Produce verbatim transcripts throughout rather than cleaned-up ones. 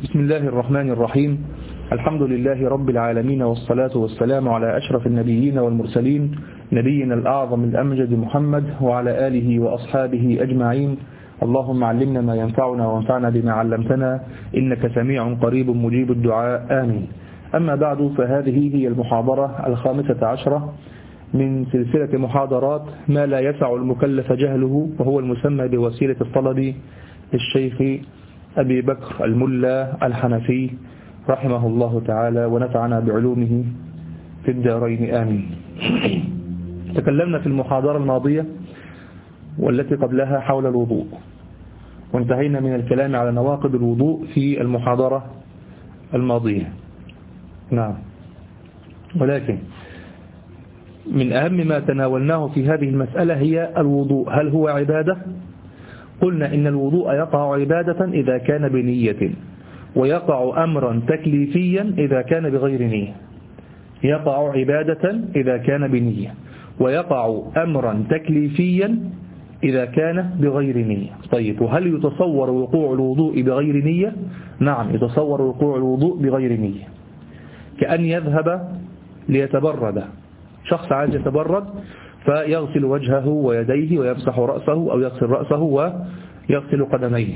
بسم الله الرحمن الرحيم. الحمد لله رب العالمين، والصلاة والسلام على أشرف النبيين والمرسلين، نبينا الأعظم الأمجد محمد وعلى آله وأصحابه أجمعين. اللهم علمنا ما ينفعنا وانفعنا بما علمتنا، إنك سميع قريب مجيب الدعاء، آمين. أما بعد، فهذه هي المحاضرة الخامسة عشرة من سلسلة محاضرات ما لا يسع المكلف جهله، وهو المسمى بوسيلة الطلب للشيخ أبي بكر الملا الحنفي رحمه الله تعالى، ونفعنا بعلومه في الدارين، آمين. تكلمنا في المحاضرة الماضية والتي قبلها حول الوضوء، وانتهينا من الكلام على نواقض الوضوء في المحاضرة الماضية. نعم، ولكن من أهم ما تناولناه في هذه المسألة هي الوضوء، هل هو عبادة؟ قلنا إن الوضوء يقع عبادة إذا كان بنية، ويقع أمرا تكليفيا إذا كان بغير نية. يقع عبادة إذا كان بنية، ويقع أمرا تكليفيا إذا كان بغير نية. طيب، وهل يتصور وقوع الوضوء بغير نية؟ نعم، يتصور وقوع الوضوء بغير نية، كأن يذهب ليتبرد. شخص عايز يتبرد فيغسل وجهه ويديه ويمسح رأسه، أو يغسل رأسه ويغسل قدميه،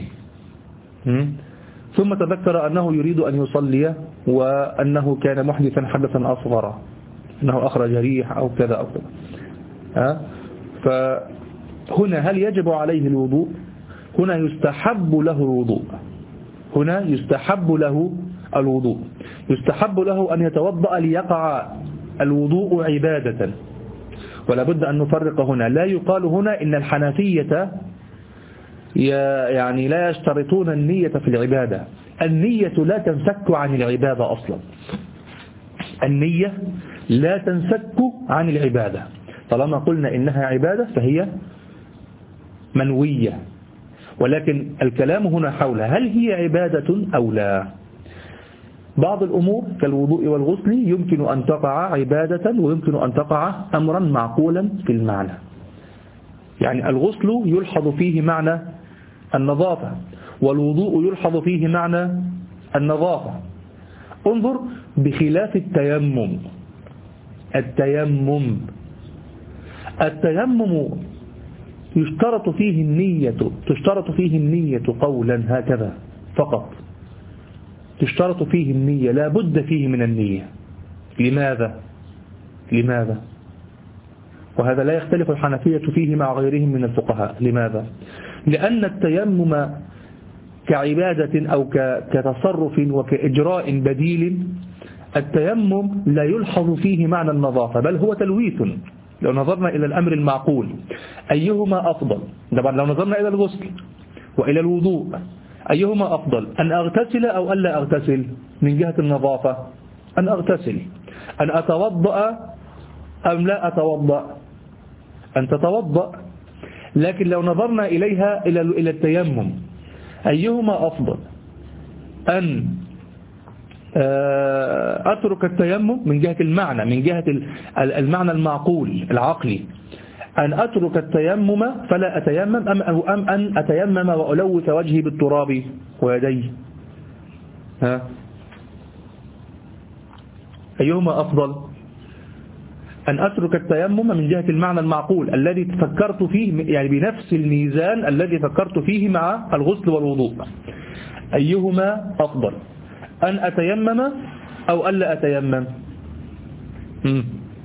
ثم تذكر أنه يريد أن يصلي، وأنه كان محدثا حدثا أصغر، أنه أخرج ريح أو كذا أو كذا. فهنا هل يجب عليه الوضوء؟ هنا يستحب له الوضوء. هنا يستحب له الوضوء يستحب له أن يتوضأ ليقع الوضوء عبادة. ولا بد أن نفرق هنا. لا يقال هنا إن الحنفية يعني لا يشترطون النية في العبادة. النية لا تنفك عن العبادة أصلا. النية لا تنفك عن العبادة. طالما قلنا إنها عبادة فهي منوية، ولكن الكلام هنا حول هل هي عبادة أو لا. بعض الأمور كالوضوء والغسل يمكن أن تقع عبادة، ويمكن أن تقع أمرا معقولا في المعنى. يعني الغسل يلحظ فيه معنى النظافة، والوضوء يلحظ فيه معنى النظافة. انظر بخلاف التيمم. التيمم التيمم يشترط فيه النية تشترط فيه النية قولا هكذا فقط. تشترط فيه النية، لا بد فيه من النية. لماذا؟ لماذا؟ وهذا لا يختلف الحنفية فيه مع غيرهم من الفقهاء. لماذا؟ لأن التيمم كعبادة أو كتصرف وكإجراء بديل، التيمم لا يلحظ فيه معنى النظافة، بل هو تلويث. لو نظرنا إلى الأمر المعقول أيهما أفضل؟ طبعا لو نظرنا إلى الغسل وإلى الوضوء أيهما أفضل؟ أن أغتسل أو ألا أغتسل؟ من جهة النظافة أن أغتسل. أن أتوضأ أم لا أتوضأ؟ أن تتوضأ. لكن لو نظرنا إليها إلى إلى التيمم أيهما أفضل؟ أن أترك التيمم من جهة المعنى، من جهة المعنى المعقول العقلي، أن أترك التيمم فلا أتيمم، أم, أم أن أتيمم وألوث وجهي بالتراب ويدي؟ ها؟ أيهما أفضل؟ أن أترك التيمم من جهة المعنى المعقول الذي فكرت فيه، يعني بنفس الميزان الذي فكرت فيه مع الغسل والوضوء. أيهما أفضل؟ أن أتيمم أو ألا أتيمم؟ م.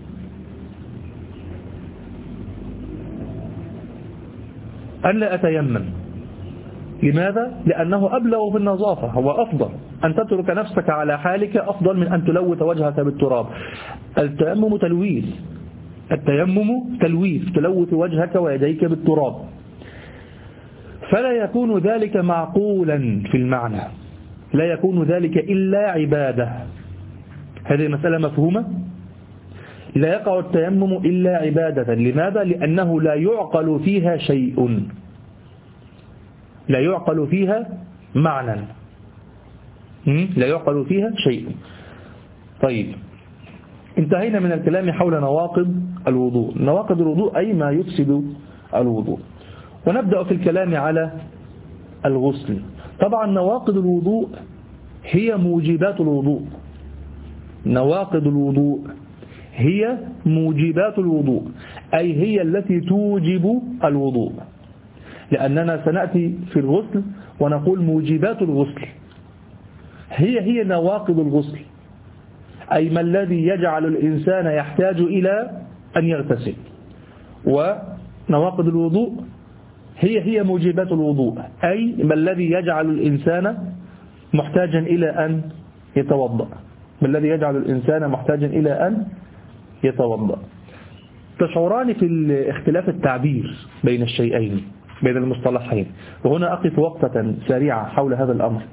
ألا أتيمم. لماذا؟ لأنه أبلغ في النظافة، هو أفضل. أن تترك نفسك على حالك أفضل من أن تلوث وجهك بالتراب. التيمم تلويث التيمم تلويث تلوث وجهك ويديك بالتراب، فلا يكون ذلك معقولا في المعنى، لا يكون ذلك إلا عبادة. هذه المسألة مفهومة؟ لا يقع التيمم إلا عبادة. لماذا؟ لأنه لا يعقل فيها شيء، لا يعقل فيها معنى، لا يعقل فيها شيء. طيب، انتهينا من الكلام حول نواقض الوضوء. نواقض الوضوء أي ما يفسد الوضوء. ونبدأ في الكلام على الغسل. طبعا نواقض الوضوء هي موجبات الوضوء. نواقض الوضوء هي موجبات الوضوء، أي هي التي توجب الوضوء، لأننا سنأتي في الغسل ونقول موجبات الغسل، هي هي نواقض الغسل، أي ما الذي يجعل الإنسان يحتاج إلى أن يغتسل. ونواقض الوضوء هي هي موجبات الوضوء، أي ما الذي يجعل الإنسان محتاجا إلى أن يتوضأ، ما الذي يجعل الإنسان محتاجا إلى أن يتوضأ. تشعران في اختلاف التعبير بين الشيئين، بين المصطلحين، وهنا أقف وقفة سريعة حول هذا الأمر.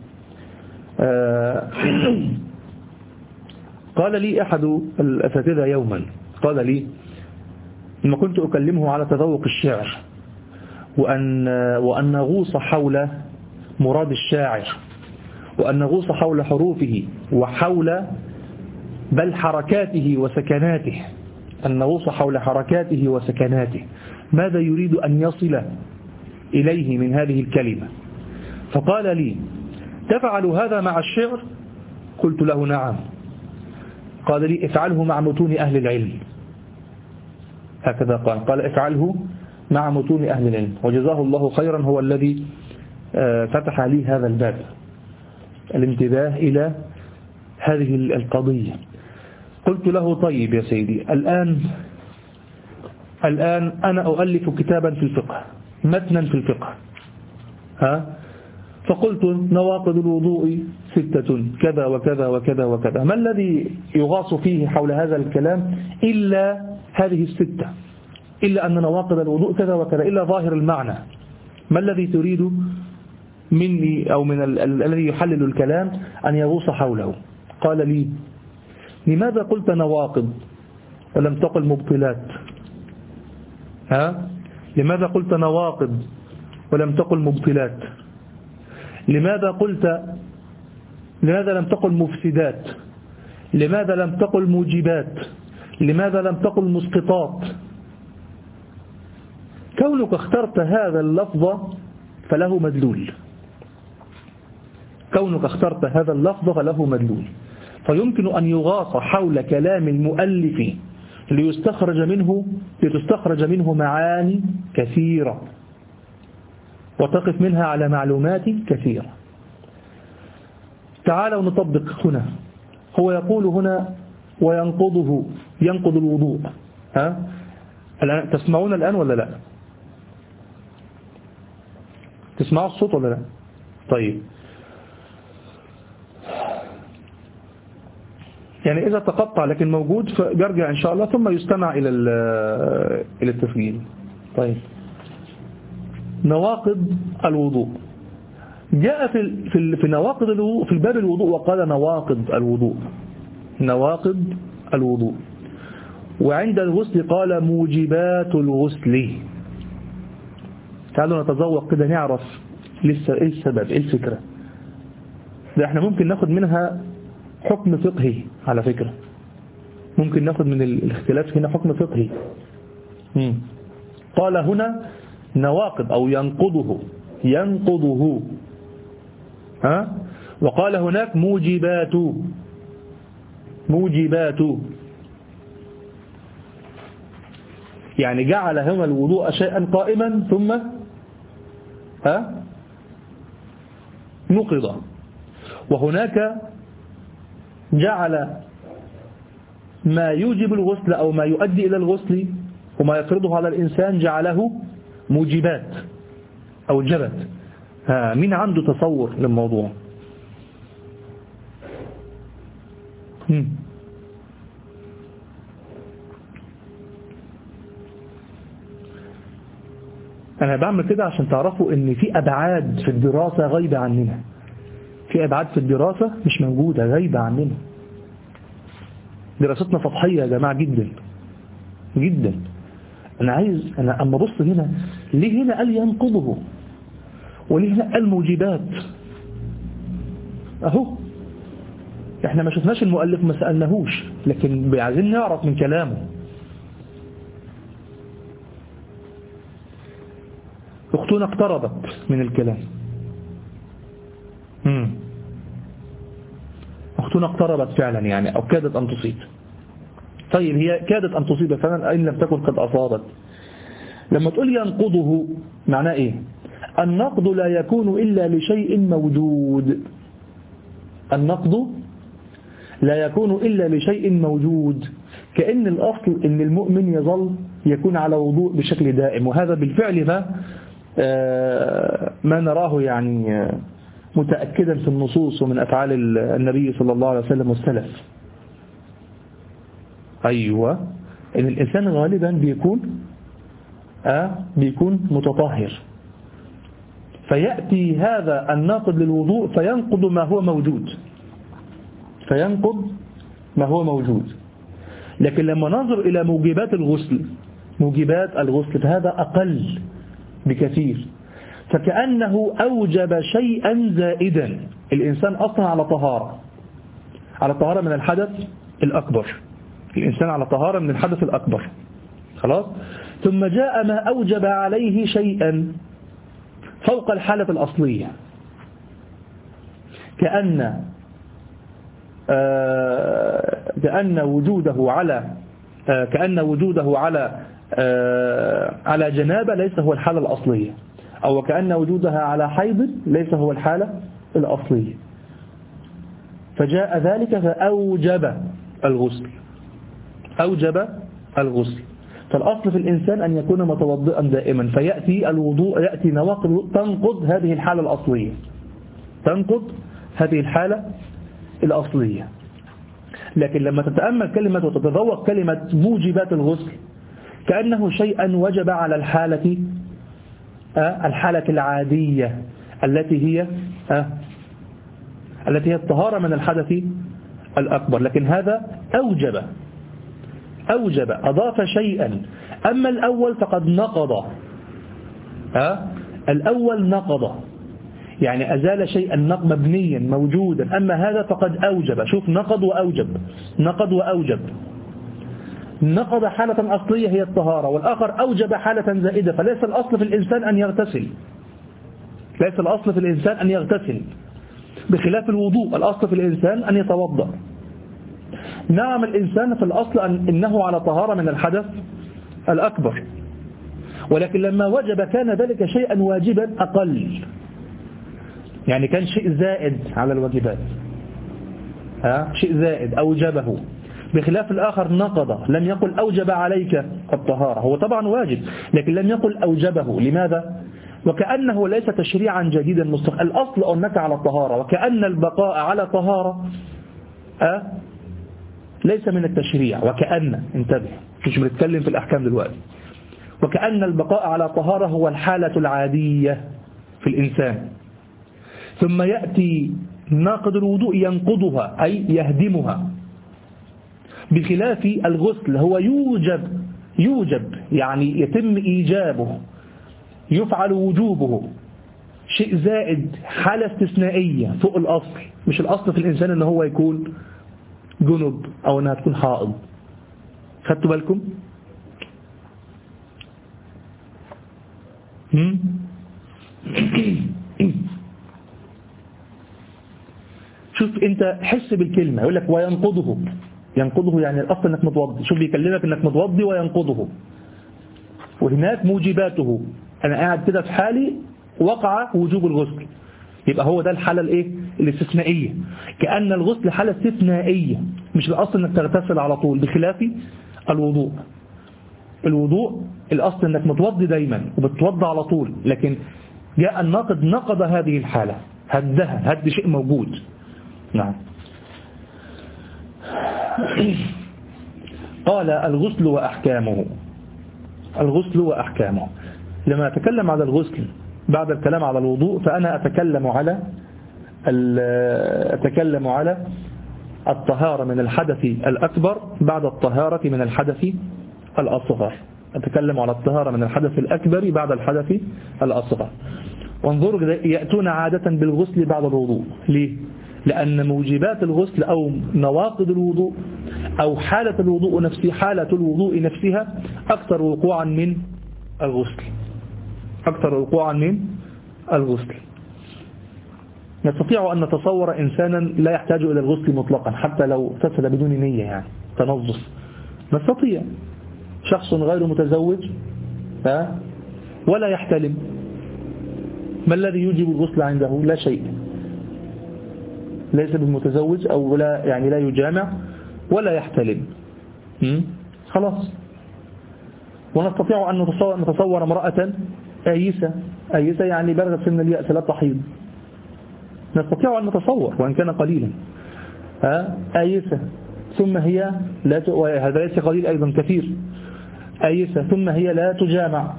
قال لي أحد الأساتذة يوما، قال لي لما كنت أكلمه على تذوق الشعر وأن, وأن نغوص حول مراد الشاعر، وأن نغوص حول حروفه وحول بل حركاته وسكناته، أن نغوص حول حركاته وسكناته، ماذا يريد أن يصل إليه من هذه الكلمة. فقال لي تفعل هذا مع الشعر؟ قلت له نعم. قال لي افعله مع متون أهل العلم، هكذا قال قال افعله مع متون أهل العلم، وجزاه الله خيرا، هو الذي فتح لي هذا الباب، الانتباه إلى هذه القضية. قلت له طيب يا سيدي، الآن الآن أنا أؤلف كتابا في الفقه، متنا في الفقه، ها فقلت نواقض الوضوء ستة كذا وكذا وكذا وكذا، ما الذي يغاص فيه حول هذا الكلام إلا هذه الستة، إلا أن نواقض الوضوء كذا وكذا، إلا ظاهر المعنى، ما الذي تريد مني أو من الذي يحلل الكلام أن يغوص حوله. قال لي لماذا قلت نواقض ولم تقل مبطلات؟ ها لماذا قلت نواقض ولم تقل مبطلات؟ لماذا قلت لماذا لم تقل مفسدات؟ لماذا لم تقل موجبات؟ لماذا لم تقل مسقطات؟ كونك اخترت هذا اللفظ فله مدلول، كونك اخترت هذا اللفظ فله مدلول، فيمكن أن يغاص حول كلام المؤلف ليستخرج منه لتستخرج منه معاني كثيرة وتقف منها على معلومات كثيرة. تعالوا نطبق هنا، هو يقول هنا وينقضه، ينقض الوضوء، ها الآن تسمعون الآن ولا لا؟ تسمعوا الصوت ولا لا؟ طيب، يعني إذا تقطع لكن موجود فيرجع إن شاء الله ثم يستمع إلى إلى التسجيل. طيب، نواقض الوضوء جاء في في في نواقض الوضوء في الباب الوضوء، وقال نواقض الوضوء، نواقض الوضوء، وعند الغسل قال موجبات الغسل. تعالوا نتذوق كده نعرف لسه ايه السبب، ايه الفكرة. ده احنا ممكن ناخد منها حكم فقهي على فكرة، ممكن ناخد من الاختلاف هنا حكم فقهي. مم. قال هنا نواقض أو ينقضه، ينقضه، ها وقال هناك موجبات، موجبات، يعني جعل هنا الوضوء شيئا قائما ثم ها نقض، وهناك جعل ما يوجب الغسل أو ما يؤدي إلى الغسل وما يفرضه على الإنسان جعله موجبات أو جبت. ها مين عنده تصور للموضوع؟ هم. أنا بعمل كده عشان تعرفوا إن في أبعاد في الدراسة غايبة عننا، في أبعاد في الدراسة مش موجودة، غايبة عننا. دراستنا سطحية يا جماعة جدا جدا. أنا عايز أنا أما بص هنا، ليه هنا قال ينقضه وليه هنا قال موجبات؟ أهو إحنا ما شفناش المؤلف، ما سألناهوش، لكن عايزين نعرف من كلامه. أختنا اقتربت من الكلام. مم. أختنا اقتربت فعلا يعني، أو كادت أن تصيب. طيب هي كادت أن تصيب فعلا إن لم تكن قد أصابت. لما تقول ينقضه معناه إيه؟ النقض لا يكون إلا لشيء موجود. النقض لا يكون إلا لشيء موجود، كأن الأصل إن المؤمن يظل يكون على وضوء بشكل دائم، وهذا بالفعل ما ما نراه يعني متأكدا في النصوص ومن أفعال النبي صلى الله عليه وسلم والسلف. أيوة، إن الإنسان غالبا بيكون آه بيكون متطهر، فيأتي هذا الناقض للوضوء فينقض ما هو موجود، فينقض ما هو موجود. لكن لما ننظر إلى موجبات الغسل، موجبات الغسل فهذا أقل بكثير، فكأنه أوجب شيئا زائدا. الإنسان أصلا على طهارة، على طهارة من الحدث الأكبر، الإنسان على طهارة من الحدث الأكبر خلاص، ثم جاء ما أوجب عليه شيئا فوق الحالة الأصلية، كأن آه كأن وجوده على آه كأن وجوده على آه على جنابة ليس هو الحالة الأصلية، أو كأن وجودها على حيض ليس هو الحالة الأصلية، فجاء ذلك فأوجب الغسل، أوجب الغسل. فالأصل في الإنسان أن يكون متوضئا دائما، فيأتي الوضوء يأتي نواقض تنقض هذه الحالة الأصلية، تنقض هذه الحالة الأصلية. لكن لما تتأمل كلمة وتتذوق كلمة موجبات الغسل كأنه شيئا وجب على الحالة الحالة العادية التي هي التي هي الطهارة من الحدث الأكبر، لكن هذا أوجب أوجب أضاف شيئا. أما الأول فقد نقض، ها الأول نقض يعني أزال شيئا مبنيا موجودا، أما هذا فقد أوجب. شوف، نقض وأوجب، نقض وأوجب. نقض حالة أصلية هي الطهارة، والآخر أوجب حالة زائدة. فليس الأصل في الإنسان أن يغتسل، ليس الأصل في الإنسان أن يغتسل، بخلاف الوضوء الأصل في الإنسان أن يتوضأ. نعم الإنسان في الأصل أن إنه على طهارة من الحدث الأكبر، ولكن لما وجب كان ذلك شيئا واجبا أقل، يعني كان شيء زائد على الواجبات، ها شيء زائد أوجبه، بخلاف الآخر نقض، لم يقل أوجب عليك الطهارة، هو طبعا واجب لكن لم يقل أوجبه. لماذا؟ وكأنه ليس تشريعا جديدا مستقل، الأصل أنك على الطهارة، وكأن البقاء على طهارة أه؟ ليس من التشريع. وكأن، انتبه مش بنتكلم في الأحكام دلوقتي، وكأن البقاء على طهارة هو الحالة العادية في الإنسان، ثم يأتي ناقض الوضوء ينقضها أي يهدمها، بخلاف الغسل هو يوجب يوجب يعني يتم إيجابه، يفعل وجوبه، شيء زائد، حالة استثنائية فوق الأصل. مش الأصل في الإنسان أنه هو يكون جنب أو أنها تكون حائض. خدتوا بالكم؟ شوف أنت حس بالكلمة، يقول لك وينقضه، ينقضه يعني الأصل أنك متوضي. شوف بيكلمك أنك متوضي وينقضه، وهناك موجباته. أنا قاعد كده في حالي وقع وجوب الغسل، يبقى هو ده الحالة الايه الاستثنائية، كأن الغسل حالة استثنائية، مش الأصل أنك تغتسل على طول، بخلاف الوضوء. الوضوء الأصل أنك متوضي دايما وبتوضى على طول، لكن جاء الناقض نقض هذه الحالة، هدها، هد شيء موجود. نعم. قال الغسل وأحكامه، الغسل وأحكامه. لما أتكلم على الغسل بعد الكلام على الوضوء فأنا أتكلم على أتكلم على الطهارة من الحدث الأكبر بعد الطهارة من الحدث الأصغر. أتكلم على الطهارة من الحدث الأكبر بعد الحدث الأصغر. وانظروا يأتون عادة بالغسل بعد الوضوء. ليه؟ لأن موجبات الغسل أو نواقض الوضوء أو حالة الوضوء نفسها، حالة الوضوء نفسها أكثر وقوعا من الغسل، أكثر وقوعا من الغسل. نستطيع أن نتصور إنسانا لا يحتاج إلى الغسل مطلقا حتى لو اغتسل بدون نية، يعني تنظف، نستطيع. شخص غير متزوج ها ولا يحتلم، ما الذي يوجب الغسل عنده؟ لا شيء، ليس بالمتزوج أو لا يعني لا يجامع ولا يحتلم، خلاص. ونستطيع أن نتصور, نتصور امرأة آيسة، آيسة يعني بلغت سن اليأس لا تحيض، نستطيع أن نتصور وإن كان قليلا، ها آيسة ثم هي لا ت... وهذا ليس قليل أيضا كثير، آيسة ثم هي لا تجامع،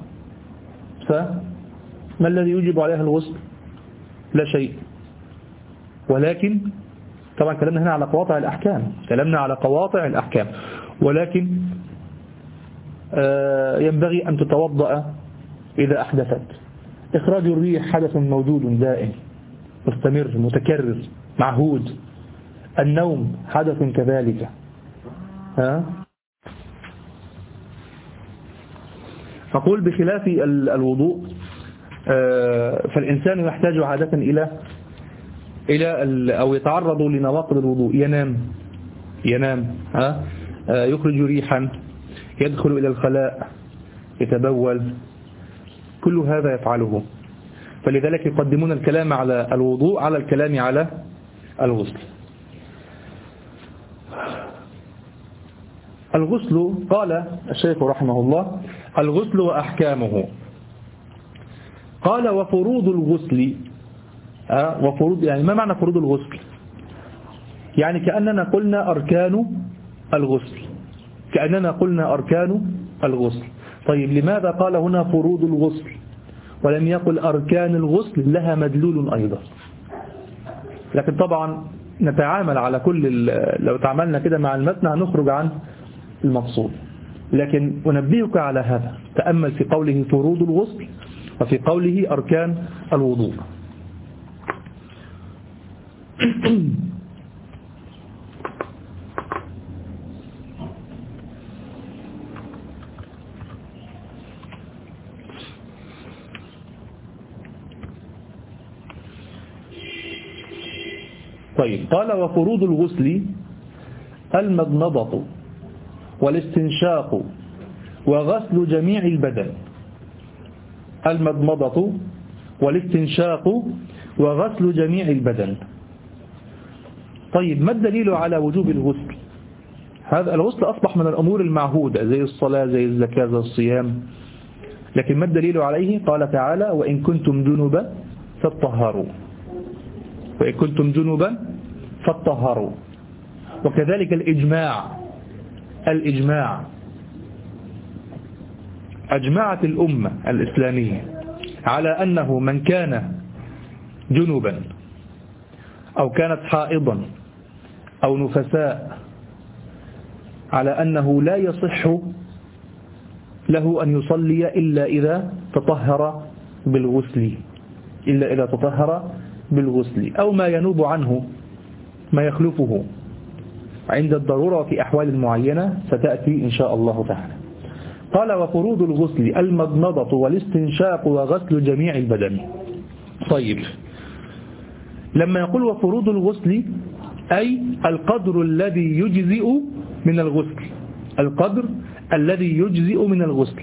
فما الذي يجب عليها الغسل؟ لا شيء. ولكن طبعا كلامنا هنا على قواطع الأحكام، كلامنا على قواطع الأحكام، ولكن آه ينبغي أن تتوضأ إذا أحدثت. إخراج الريح حدث موجود دائم مستمر متكرر معهود، النوم حدث كذلك، ها؟ أقول بخلاف الوضوء فالإنسان يحتاج عادة إلى إلى أو يتعرض لنواقض الوضوء، ينام ينام ها يخرج ريحا، يدخل إلى الخلاء، يتبول، كل هذا يفعله، فلذلك يقدمون الكلام على الوضوء على الكلام على الغسل. الغسل قال الشيخ رحمه الله: الغسل وأحكامه. قال: وفروض الغسل. أه وفروض يعني ما معنى فروض الغسل؟ يعني كأننا قلنا أركان الغسل، كأننا قلنا أركان الغسل. طيب لماذا قال هنا فروض الغسل ولم يقل أركان الغسل؟ لها مدلول أيضا، لكن طبعا نتعامل على كل، لو تعاملنا كده مع المتن هنخرج عن المقصود، لكن أنبهك على هذا، تأمل في قوله فروض الغسل وفي قوله أركان الوضوء. طيب قال: وفروض الغسل المضمضة والاستنشاق وغسل جميع البدن. المضمضة والاستنشاق وغسل جميع البدن. طيب ما الدليل على وجوب الغسل؟ هذا الغسل أصبح من الأمور المعهودة زي الصلاة زي الزكاة زي الصيام، لكن ما الدليل عليه؟ قال تعالى: وإن كنتم جنبا فاطهروا، وإن كنتم جنبا فاطهروا. وكذلك الإجماع، الإجماع أجمعت الأمة الإسلامية على أنه من كان جنبا أو كانت حائضا أو نفساء على أنه لا يصح له أن يصلي إلا إذا تطهر بالغسل، إلا إذا تطهر بالغسل أو ما ينوب عنه ما يخلفه عند الضرورة في أحوال معينة ستأتي إن شاء الله تعالى. قال: وفروض الغسل المضمضة والاستنشاق وغسل جميع البدن. طيب لما يقول وفروض الغسل أي القدر الذي يجزئ من الغسل، القدر الذي يجزئ من الغسل.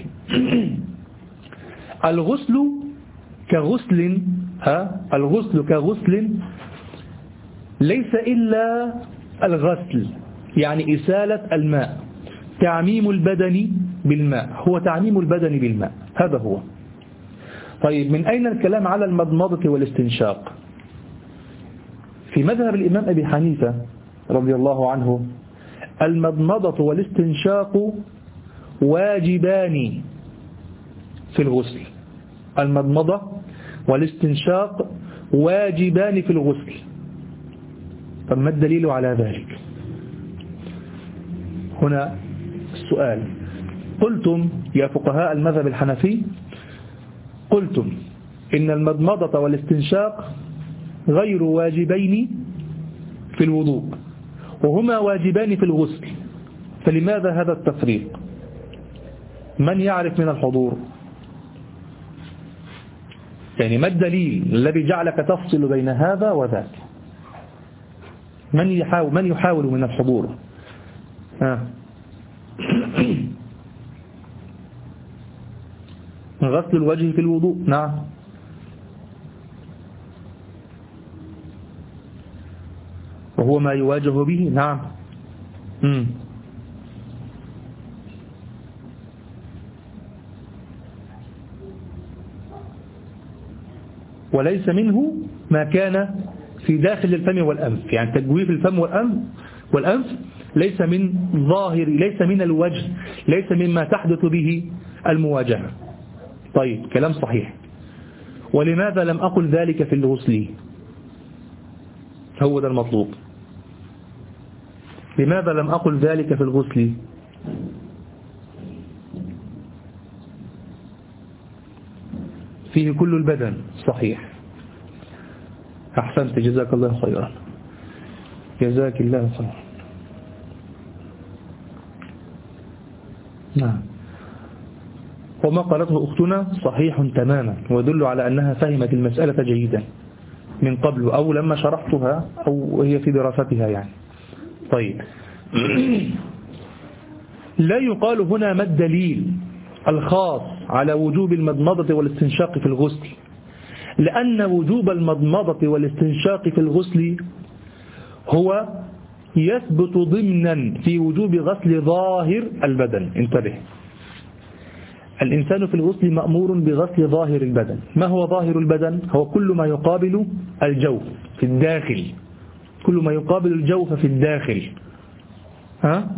الغسل كغسل ها الغسل كغسل ليس إلا الغسل، يعني إسالة الماء، تعميم البدن بالماء، هو تعميم البدن بالماء، هذا هو. طيب من أين الكلام على المضمضة والاستنشاق؟ في مذهب الإمام أبي حنيفة رضي الله عنه المضمضة والاستنشاق واجبان في الغسل، المضمضة والاستنشاق واجبان في الغسل. فما الدليل على ذلك؟ هنا السؤال. قلتم يا فقهاء المذهب الحنفي، قلتم إن المضمضة والاستنشاق غير واجبين في الوضوء وهما واجبان في الغسل، فلماذا هذا التفريق؟ من يعرف من الحضور؟ يعني ما الدليل الذي جعلك تفصل بين هذا وذاك؟ من يحاول من يحاول من الحضور؟ ها غسل الوجه في الوضوء. نعم. وهو ما يواجه به. نعم. مم. وليس منه ما كان في داخل الفم والأنف، يعني تجويف الفم والأنف والأنف ليس من ظاهر، ليس من الوجه، ليس مما تحدث به المواجهة. طيب كلام صحيح. ولماذا لم أقل ذلك في الغسل؟ هو ده المطلوب. لماذا لم أقل ذلك في الغسل؟ فيه كل البدن. صحيح. أحسنت، جزاك الله خيرا. جزاك الله خيرا. نعم. وما قالته أختنا صحيح تماما، ويدل على أنها فهمت المسألة جيدا من قبل أو لما شرحتها أو هي في دراستها يعني. طيب لا يقال هنا ما الدليل الخاص على وجوب المضمضة والاستنشاق في الغسل، لأن وجوب المضمضة والاستنشاق في الغسل هو يثبت ضمنا في وجوب غسل ظاهر البدن. انتبه، الإنسان في الغسل مأمور بغسل ظاهر البدن. ما هو ظاهر البدن؟ هو كل ما يقابل الجوف في الداخل، كل ما يقابل الجوف في الداخل. ها؟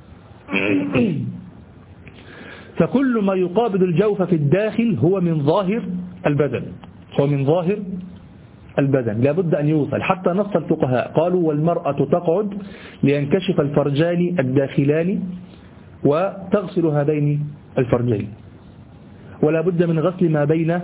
فكل ما يقابل الجوف في الداخل هو من ظاهر البدن، هو من ظاهر البدن، لابد أن يوصل. حتى نص الفقهاء قالوا والمرأة تقعد لينكشف الفرجان الداخلان وتغسل هذين الفرجين، ولا بد من غسل ما بين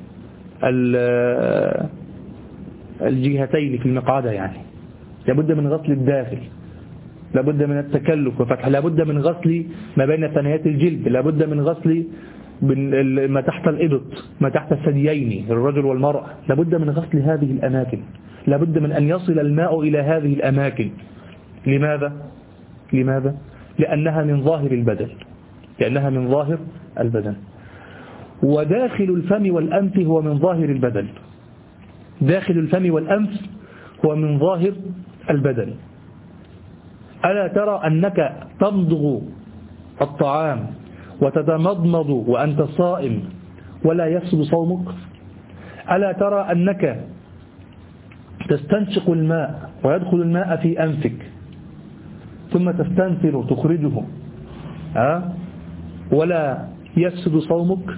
الجهتين في المقعدة، يعني لابد من غسل الداخل، لابد من التكلف وفتح، لابد من غسل ما بين ثنيات الجلد، لابد من غسل ما تحت الإبط، ما تحت الثديين الرجل والمرأة، لابد من غسل هذه الأماكن، لابد من أن يصل الماء إلى هذه الأماكن. لماذا؟ لماذا؟ لأنها من ظاهر البدن، لأنها من ظاهر البدن. وداخل الفم والأنف هو من ظاهر البدن، داخل الفم والأنف هو من ظاهر البدن. ألا ترى أنك تمضغ الطعام وتتمضمض وأنت صائم ولا يفسد صومك؟ ألا ترى أنك تستنشق الماء ويدخل الماء في أنفك ثم تستنثر تخرجه أه؟ ولا يفسد صومك؟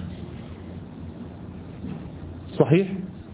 صحيح؟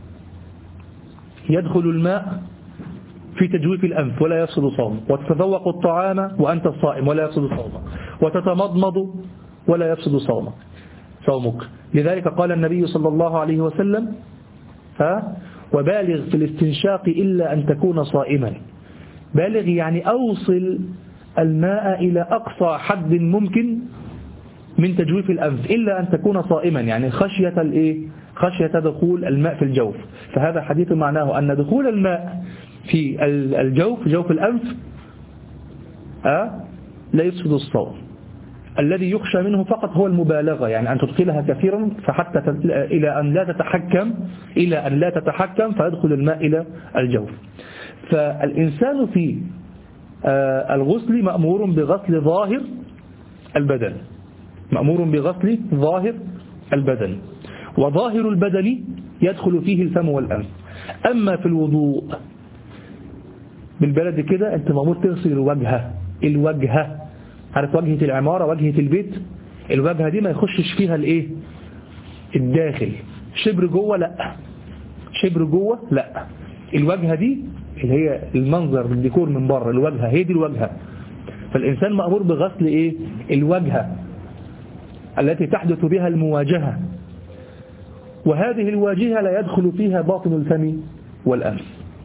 يدخل الماء في تجويف الأنف ولا يفسد صومك، وتتذوق الطعام وأنت صائم ولا يفسد صومك، وتتمضمض ولا يفسد صومك صومك لذلك قال النبي صلى الله عليه وسلم ها وبالغ في الاستنشاق إلا أن تكون صائما. بالغ يعني أوصل الماء إلى أقصى حد ممكن من تجويف الأنف إلا أن تكون صائما، يعني خشية الإيه؟ خشية دخول الماء في الجوف. فهذا حديث معناه أن دخول الماء في الجوف جوف الأنف أه؟ لا يفسد الصوم. الذي يخشى منه فقط هو المبالغة، يعني أن تدخلها كثيرا فحتى إلى أن لا تتحكم إلى أن لا تتحكم فيدخل الماء إلى الجوف. فالإنسان في الغسل مأمور بغسل ظاهر البدن، مأمور بغسل ظاهر البدن، وظاهر البدن يدخل فيه الفم والأنف. أما في الوضوء بالبلد كده أنت مأمور تغسل الوجهة، الوجهة عارف وجهة العمارة، وجهة البيت، الوجهة دي ما يخشش فيها الايه الداخل، شبر جوه لا، شبر جوه لا، الوجهة دي اللي هي المنظر بالديكور من بره، الوجهة هي دي الوجهة. فالإنسان مأمور بغسل ايه الوجهة التي تحدث بها المواجهة، وهذه الواجهة لا يدخل فيها باطن الفم والأنف.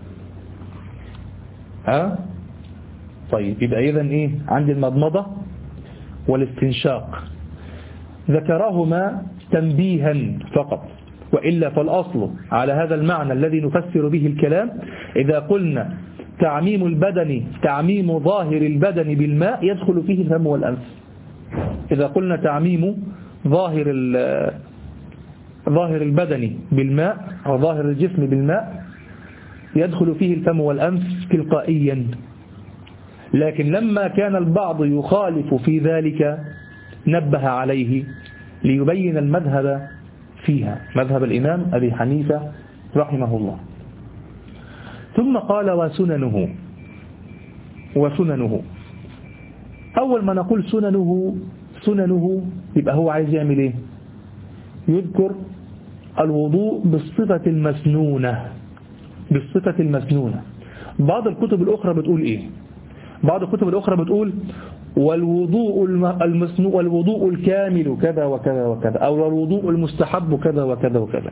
ها طيب يبقى إذن إيه عندي المضمضة والاستنشاق ذكرهما تنبيها فقط، وإلا فالأصل على هذا المعنى الذي نفسر به الكلام إذا قلنا تعميم البدن تعميم ظاهر البدن بالماء يدخل فيه الفم والأنف. إذا قلنا تعميم ظاهر ظاهر البدن بالماء أو ظاهر الجسم بالماء يدخل فيه الفم والأنف تلقائيا. لكن لما كان البعض يخالف في ذلك نبه عليه ليبين المذهب فيها، مذهب الإمام أبي حنيفة رحمه الله. ثم قال وسننه. وسننه أول ما نقول سننه سننه يبقى هو عايز يعمل إيه؟ يذكر الوضوء بالصفة المسنونة، بالصفة المسنونة. بعض الكتب الأخرى بتقول إيه؟ بعض الكتب الأخرى بتقول والوضوء المسنون والوضوء الكامل كذا وكذا وكذا، أو الوضوء المستحب كذا وكذا وكذا.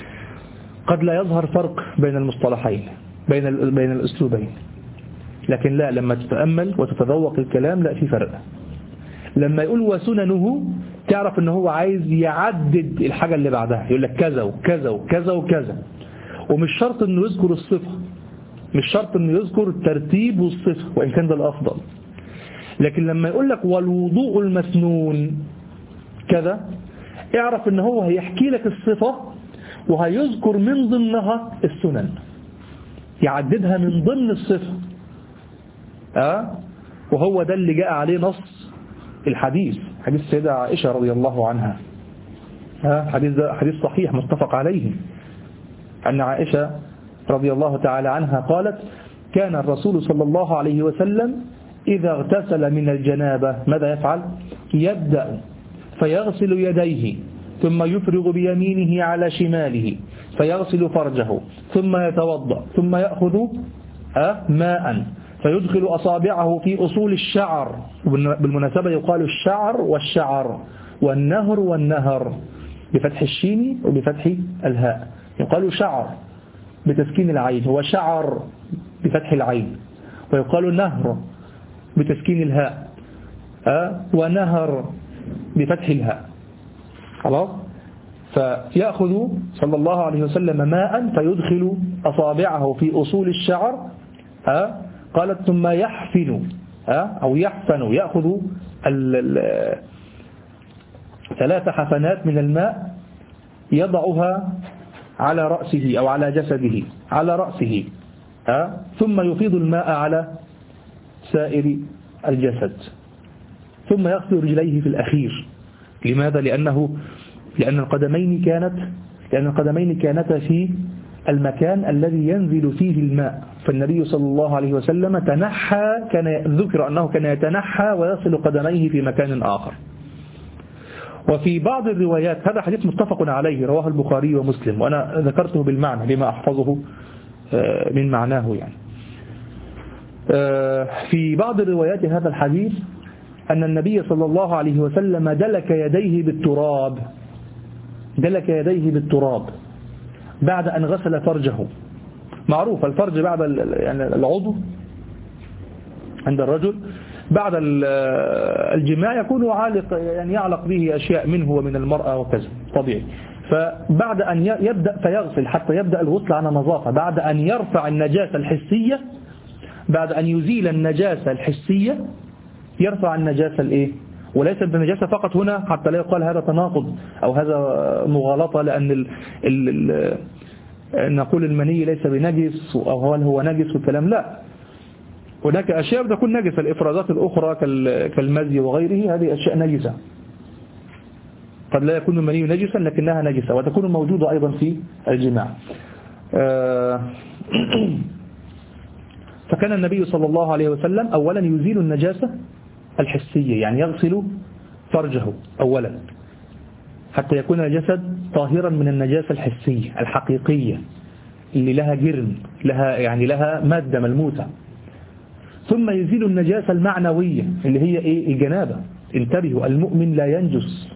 قد لا يظهر فرق بين المصطلحين بين بين الأسلوبين، لكن لا، لما تتأمل وتتذوق الكلام لا في فرق. لما يقول وسننه تعرف ان هو عايز يعدد الحاجة اللي بعدها، يقول لك كذا وكذا وكذا وكذا، ومش شرط انه يذكر الصفة، مش شرط انه يذكر الترتيب والصفة وإن كان ده الأفضل. لكن لما يقول لك والوضوء المسنون كذا اعرف ان هو هيحكي لك الصفة وهيذكر من ضمنها السنن، يعددها من ضمن الصفة. أه؟ وهو ده اللي جاء عليه نص الحديث، حديث السيدة عائشة رضي الله عنها. أه؟ حديث, حديث صحيح متفق عليه، أن عائشة رضي الله تعالى عنها قالت كان الرسول صلى الله عليه وسلم إذا اغتسل من الجنابة ماذا يفعل؟ يبدأ فيغسل يديه ثم يفرغ بيمينه على شماله فيغسل فرجه ثم يتوضأ ثم يأخذ ماء فيدخل أصابعه في أصول الشعر. بالمناسبة يقال الشعر والشعر والنهر والنهر بفتح الشين وبفتح الهاء، يقال شعر بتسكين العين وشعر بفتح العين، ويقال نهر بتسكين الهاء أه؟ ونهر بفتح الهاء. خلاص. فيأخذ صلى الله عليه وسلم ماء فيدخل أصابعه في أصول الشعر أه؟ قالت ثم يحفن أه؟ أو يحفن، يأخذ ثلاث حفنات من الماء يضعها على رأسه أو على جسده، على رأسه أه؟ ثم يفيض الماء على سائر الجسد، ثم يغسل رجليه في الأخير. لماذا؟ لأنه لأن القدمين كانت لأن القدمين كانتا في المكان الذي ينزل فيه الماء، فالنبي صلى الله عليه وسلم تنحى، كان ذكر أنه كان يتنحى ويصل قدميه في مكان آخر. وفي بعض الروايات، هذا حديث متفق عليه رواه البخاري ومسلم، وأنا ذكرته بالمعنى لما أحفظه من معناه يعني. في بعض الروايات هذا الحديث أن النبي صلى الله عليه وسلم دلك يديه بالتراب دلك يديه بالتراب بعد أن غسل فرجه. معروف الفرج بعد يعني العضو عند الرجل بعد الجماع يكون عالق، يعني يعلق به أشياء منه ومن المرأة وكذا طبيعي. فبعد أن يبدأ فيغسل حتى يبدأ الغسل على نظافة، بعد أن يرفع النجاسة الحسية، بعد أن يزيل النجاسة الحسية يرفع النجاسة الإيه؟ وليس بالنجاسة فقط هنا حتى لا يقال هذا تناقض أو هذا مغالطة، لأن ال ال ال نقول المني ليس بنجس أو هل هو نجس والكلام، لا، هناك أشياء تكون نجسة، الإفرازات الأخرى كالمزي وغيره هذه أشياء نجسة، قد لا يكون المني نجسا لكنها نجسة وتكون موجودة أيضا في الجماع. فكان النبي صلى الله عليه وسلم أولا يزيل النجاسة الحسية، يعني يغسل فرجه أولا حتى يكون الجسد طاهرا من النجاسة الحسية الحقيقية اللي لها جرم، لها يعني لها مادة ملموسة. ثم يزيل النجاسة المعنوية اللي هي إيه؟ الجنابة. انتبهوا، المؤمن لا ينجس.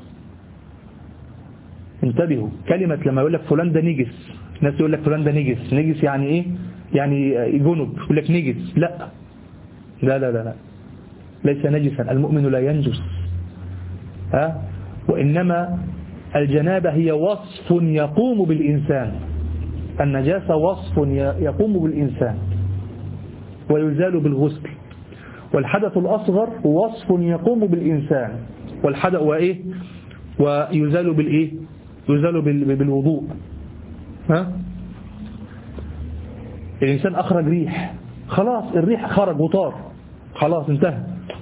انتبهوا، كلمة لما يقول لك فلان ده نجس، الناس يقول لك فلان ده نجس، نجس يعني إيه؟ يعني جنب، يقول لك نجس، لا لا لا لا, لا. ليس نجسا، المؤمن لا ينجس، ها؟ وإنما الجنابة هي وصف يقوم بالإنسان، النجاسة وصف يقوم بالإنسان ويزال بالغسل، والحدث الأصغر وصف يقوم بالإنسان والحدث وإيه ويزال بالإيه يزال بالوضوء. ها؟ الإنسان أخرج ريح، خلاص الريح خرج وطار، خلاص انتهى.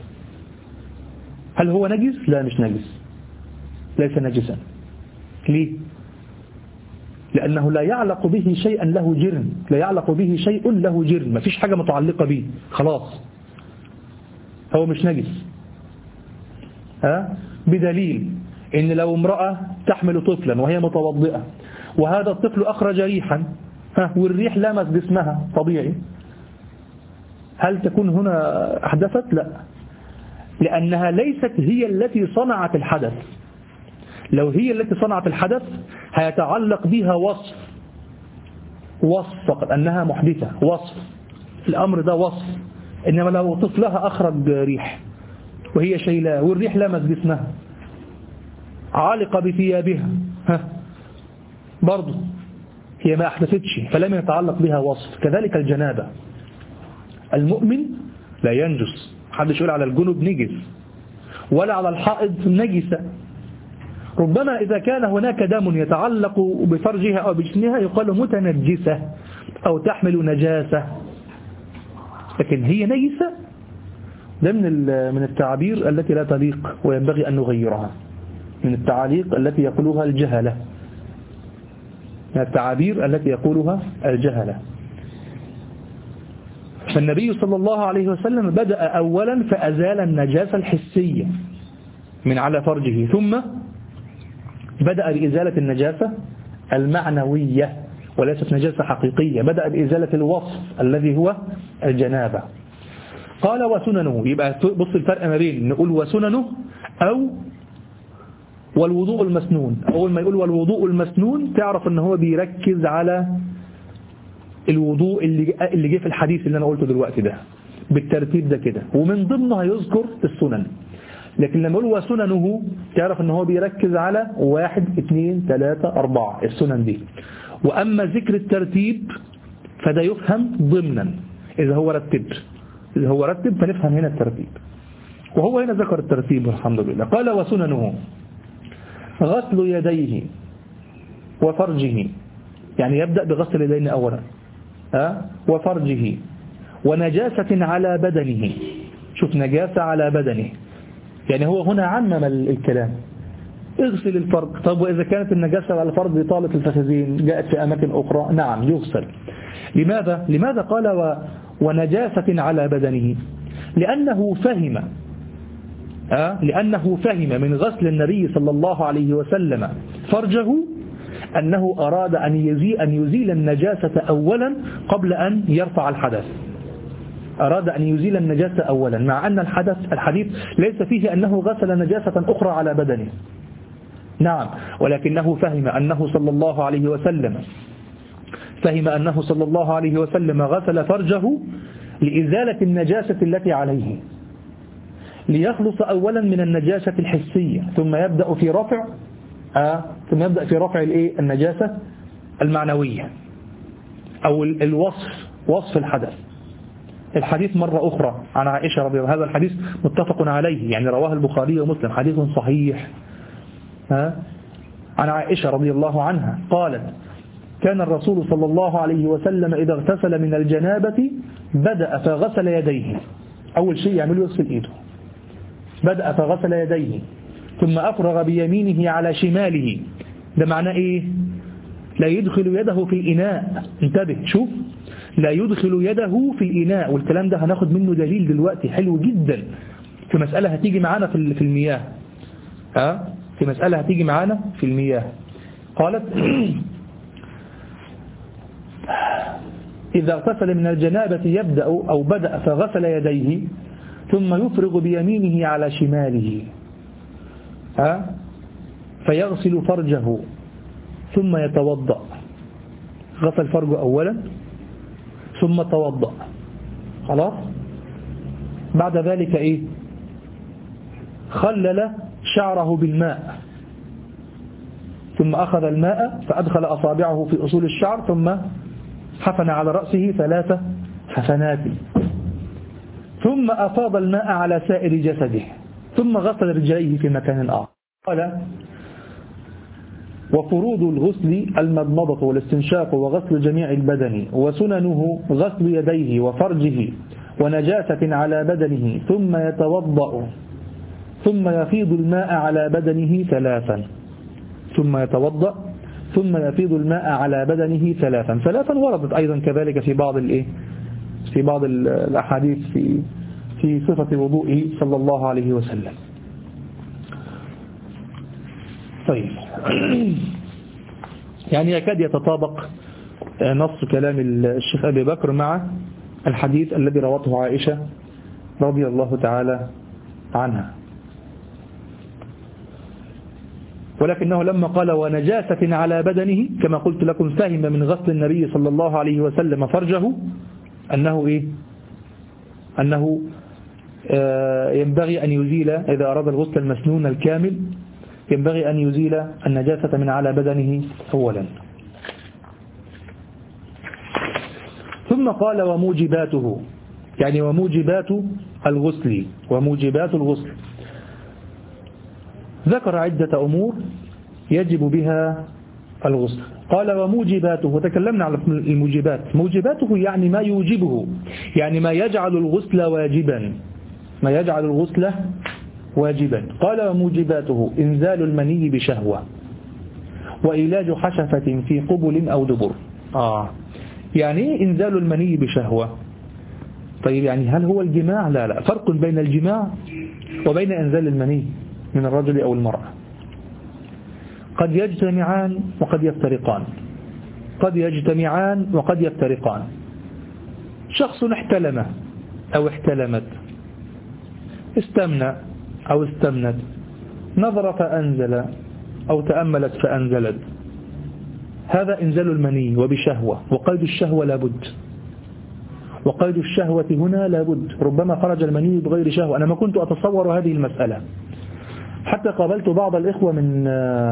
هل هو نجس؟ لا مش نجس، ليس نجسا. ليه؟ لأنه لا يعلق به شيئا له جرم، لا يعلق به شيء له جرم، ما فيش حاجة متعلقة به، خلاص هو مش نجس. ها؟ بدليل إن لو امرأة تحمل طفلا وهي متوضئة وهذا الطفل أخرج ريحا، ها، والريح لمس جسمها طبيعي، هل تكون هنا أحدثت؟ لا، لأنها ليست هي التي صنعت الحدث. لو هي التي صنعت الحدث هيتعلق بها وصف وصف فقط أنها محدثة، وصف الأمر ده وصف. إنما لو طفلها أخرج ريح وهي شيلاه والريح لمس جسمها عالقة بثيابها، ها، برضو هي ما أحدثتش فلم يتعلق بها وصف. كذلك الجنابة، المؤمن لا ينجس، محدش يقول على الجنب نجس ولا على الحائض نجسة. ربما إذا كان هناك دم يتعلق بفرجها أو بجسمها يقال متنجسة أو تحمل نجاسة، لكن هي نجسة ده من من التعابير التي لا تليق وينبغي أن نغيرها، من التعاليق التي يقولها الجهلة، من التعابير التي يقولها الجهلة. فالنبي صلى الله عليه وسلم بدأ أولا فأزال النجاسة الحسية من على فرجه، ثم بدأ بإزالة النجاسة المعنوية وليست نجاسة حقيقية، بدأ بإزالة الوصف الذي هو الجنابة. قال وسننه، يبقى بص الفرق ما بين نقول وسننه أو والوضوء المسنون. أول ما يقول والوضوء المسنون تعرف أنه هو بيركز على الوضوء اللي اللي جه في الحديث اللي أنا قلته دلوقتي ده بالترتيب ده كده، ومن ضمنه هيذكر السنن. لكن لما يقول وسننه تعرف أنه هو بيركز على واحد اثنين ثلاثة أربعة السنن دي. وأما ذكر الترتيب فده يفهم ضمنا، إذا هو رتب إذا هو رتب فنفهم هنا الترتيب، وهو هنا ذكر الترتيب الحمد لله. قال وسننه غسل يديه وفرجه، يعني يبدأ بغسل اليدين أولا، أه؟ وفرجه، ونجاسة على بدنه. شوف نجاسة على بدنه، يعني هو هنا عمم الكلام، اغسل الفرج. طب وإذا كانت النجاسة على الفرج طالت الفخذين جاءت في أماكن أخرى، نعم يغسل. لماذا؟ لماذا قال و... ونجاسة على بدنه؟ لأنه فهم أه؟ لأنه فهم من غسل النبي صلى الله عليه وسلم فرجه أنه أراد أن يزيل, أن يزيل النجاسة أولا قبل أن يرفع الحدث. أراد أن يزيل النجاسة أولا، مع أن الحدث الحديث ليس فيه أنه غسل نجاسة أخرى على بدنه، نعم، ولكنه فهم أنه صلى الله عليه وسلم فهم أنه صلى الله عليه وسلم غسل فرجه لإزالة النجاسة التي عليه، ليخلص أولا من النجاسة الحسية، ثم يبدأ في رفع آه ثم يبدأ في رفع الإيه النجاسة المعنوية أو الوصف، وصف الحدث. الحديث مرة أخرى عن عائشة رضي الله عنها، هذا الحديث متفق عليه، يعني رواه البخاري ومسلم، حديث صحيح ها عن عائشة رضي الله عنها قالت: كان الرسول صلى الله عليه وسلم إذا اغتسل من الجنابة بدأ فغسل يديه، أول شيء يعمله يغسل إيده، بدأ فغسل يديه ثم أفرغ بيمينه على شماله. ده معناه إيه؟ لا يدخل يده في الإناء، انتبه شوف، لا يدخل يده في الإناء، والكلام ده هناخد منه دليل دلوقتي حلو جدا في مسألة هتيجي معانا في في المياه ها في مسألة هتيجي معانا في المياه. قالت: إذا اغتسل من الجنابة يبدأ أو بدأ فغسل يديه ثم يفرغ بيمينه على شماله ها فيغسل فرجه ثم يتوضأ. غسل فرجه أولا ثم توضأ، خلاص. بعد ذلك إيه؟ خلل شعره بالماء ثم أخذ الماء فأدخل أصابعه في أصول الشعر ثم حفن على رأسه ثلاث حفنات ثم أفاض الماء على سائر جسده ثم غسل رجليه في مكان آخر. قال وفروض الغسل المضمضة والاستنشاق وغسل جميع البدن وسننه غسل يديه وفرجه ونجاسة على بدنه ثم يتوضأ ثم يفيض الماء على بدنه ثلاثا ثم يتوضأ ثم يفيض الماء على بدنه ثلاثا ثلاثا وردت أيضا كذلك في بعض الإيه في بعض الأحاديث في في صفة وضوئه صلى الله عليه وسلم. طيب يعني يكاد يتطابق نص كلام الشيخ أبي بكر مع الحديث الذي روته عائشة رضي الله تعالى عنها، ولكنه لما قال ونجاسة على بدنه كما قلت لكم فهم من غسل النبي صلى الله عليه وسلم فرجه أنه إيه أنه ينبغي أن يزيل إذا أراد الغسل المسنون الكامل ينبغي أن يزيل النجاسة من على بدنه أولا. ثم قال وموجباته يعني وموجبات الغسل وموجبات الغسل ذكر عدة أمور يجب بها الغسل. قال وموجباته وتكلمنا على الموجبات موجباته يعني ما يوجبه يعني ما يجعل الغسل واجبا ما يجعل الغسل واجبا. قال وموجباته إنزال المني بشهوة وإيلاج حشفة في قبل أو دبر. آه يعني إنزال المني بشهوة. طيب يعني هل هو الجماع؟ لا لا فرق بين الجماع وبين إنزال المني من الرجل أو المرأة. قد يجتمعان وقد يفترقان قد يجتمعان وقد يفترقان. شخص احتلم أو احتلمت استمنى أو استمنت نظر فأنزل أو تأملت فأنزلت هذا إنزال المني وبشهوة وقيد الشهوة لابد وقيد الشهوة هنا لابد. ربما خرج المني بغير شهوة. أنا ما كنت أتصور هذه المسألة حتى قابلت بعض الإخوة من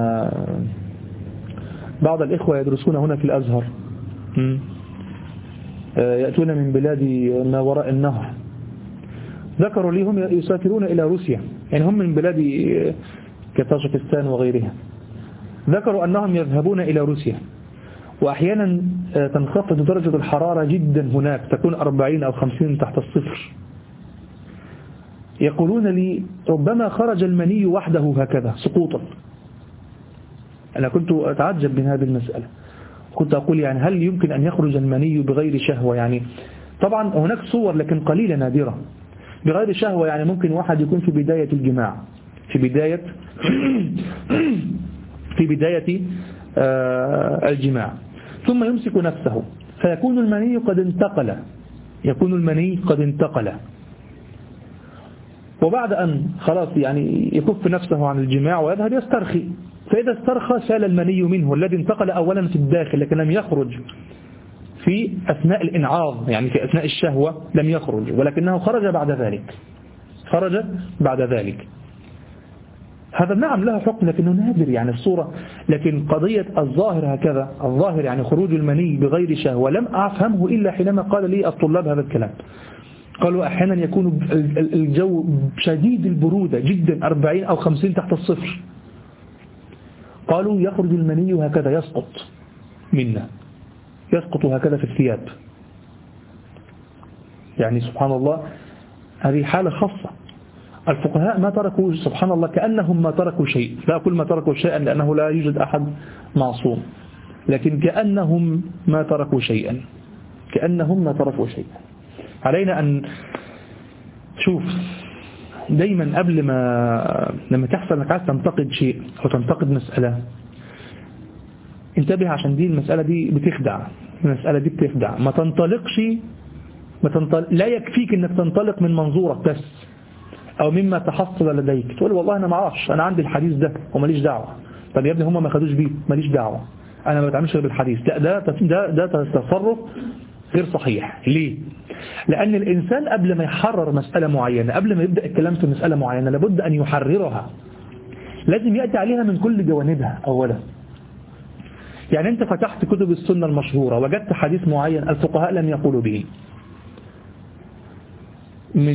بعض الإخوة يدرسون هنا في الأزهر يأتون من بلاد ما وراء النهر. ذكروا لي هم يسافرون إلى روسيا يعني هم من بلاد كطاجكستان وغيرها. ذكروا أنهم يذهبون إلى روسيا وأحيانا تنخفض درجة الحرارة جدا هناك تكون أربعين أو خمسين تحت الصفر. يقولون لي ربما خرج المني وحده هكذا سقوطا. أنا كنت أتعجب من هذه المسألة. كنت أقول يعني هل يمكن أن يخرج المني بغير شهوة؟ يعني طبعا هناك صور لكن قليلة نادرة. بغير شهوة يعني ممكن واحد يكون في بداية الجماع في بداية في بداية الجماع ثم يمسك نفسه فيكون المني قد انتقل يكون المني قد انتقل وبعد أن خلاص يعني يكف نفسه عن الجماع ويذهب يسترخي. فإذا استرخى سال المني منه الذي انتقل أولا في الداخل لكن لم يخرج في أثناء الإنعاض يعني في أثناء الشهوة لم يخرج ولكنه خرج بعد ذلك خرج بعد ذلك. هذا نعم له حكم لكنه نادر يعني الصورة. لكن قضية الظاهر هكذا الظاهر يعني خروج المني بغير شهوة لم أفهمه إلا حينما قال لي الطلاب هذا الكلام. قالوا أحيانا يكون الجو شديد البرودة جدا أربعين أو خمسين تحت الصفر. قالوا يخرج المني هكذا يسقط منا يسقط هكذا في الثياب. يعني سبحان الله هذه حالة خاصة. الفقهاء ما تركوا سبحان الله كأنهم ما تركوا شيء. لا أقول ما تركوا شيئا لأنه لا يوجد أحد معصوم لكن كأنهم ما تركوا شيئا كأنهم ما تركوا شيئا. علينا أن شوف دايما قبل ما لما تحصل انك عايز تنتقد شيء أو تنتقد مسألة انتبه عشان دي المسألة دي بتخدع المسألة دي بتخدع. ما تنطلقش ما تنطلق لا يكفيك انك تنطلق من منظورك بس او مما تحصل لديك تقول والله انا ما اعرفش انا عندي الحديث ده وماليش دعوة. طب يا ابني هم ما خدوش بيه ماليش دعوة انا ما بتعاملش بالحديث. لا ده ده ده تصرف غير صحيح. ليه؟ لأن الإنسان قبل ما يحرر مسألة معينة قبل ما يبدأ الكلام في مسألة معينة لابد أن يحررها. لازم يأتي عليها من كل جوانبها أولا يعني أنت فتحت كتب السنة المشهورة وجدت حديث معين الفقهاء لم يقولوا به من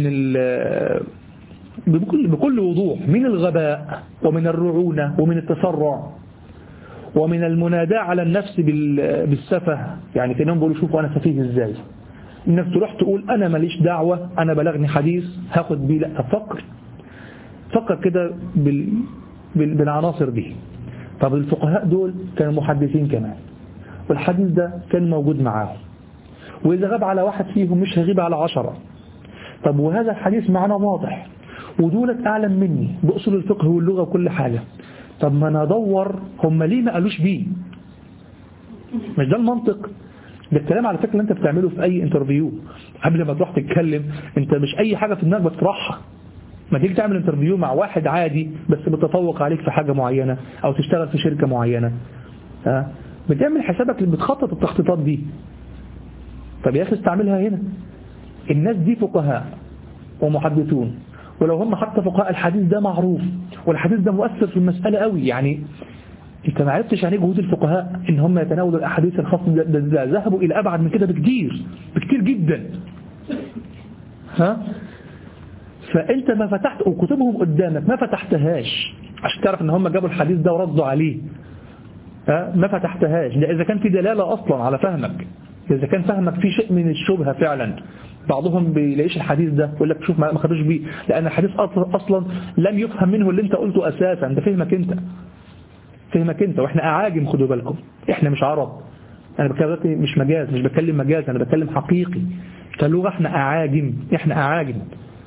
بكل, بكل وضوح، من الغباء ومن الرعونة ومن التسرع ومن المناداة على النفس بالسفه، يعني كأنهم بيقولوا شوفوا أنا سفيه إزاي، إنك تروح تقول أنا ماليش دعوة، أنا بلغني حديث هاخد بيه. لا، فكر فكر كده بال... بال... بالعناصر دي. طب الفقهاء دول كانوا محدثين كمان، والحديث ده كان موجود معاهم، وإذا غاب على واحد فيهم مش هيغيب على عشرة. طب وهذا الحديث معنا واضح، ودولت أعلم مني بأصول الفقه واللغة وكل حاجة. طب ما ندور هم ليه ما قالوش بيه؟ مش ده المنطق؟ ده الكلام على فكرة اللي انت بتعمله في اي انترفيو قبل ما تروح تتكلم. انت مش اي حاجة في دماغك بتطرحها. ما تيجي تعمل انترفيو مع واحد عادي بس بتتفوق عليك في حاجة معينة او تشتغل في شركة معينة، ها بتعمل حسابك اللي بتخطط التخطيطات دي. طب يا اخي استعملها هنا. الناس دي فقهاء ومحدثون، ولو هم حتى فقهاء الحديث ده معروف والحديث ده مؤثر في المسألة قوي. يعني انت ما عرفتش يعني جهود الفقهاء ان هم يتناولوا الاحاديث الخاصه، ده, ده, ده ذهبوا الى ابعد من كده بكتير بكتير جدا. ها فانت ما فتحت وكتبهم قدامك ما فتحتهاش عشان تعرف ان هم جابوا الحديث ده وردوا عليه. ها ما فتحتهاش. ده اذا كان في دلاله اصلا على فهمك، اذا كان فهمك في شيء من الشبهه فعلا. بعضهم بيلاقيش الحديث ده يقول لك شوف ما خدوش بيه، لان الحديث اصلا لم يفهم منه اللي انت قلته اساسا. ده فهمك انت فهمك انت واحنا اعاجم، خدوا بالكم احنا مش عرب. انا بتكلم مش مجاز، مش بتكلم مجاز، انا بتكلم حقيقي كلغة. احنا اعاجم احنا اعاجم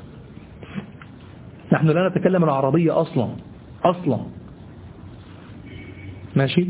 نحن لا نتكلم العربية اصلا اصلا. ماشي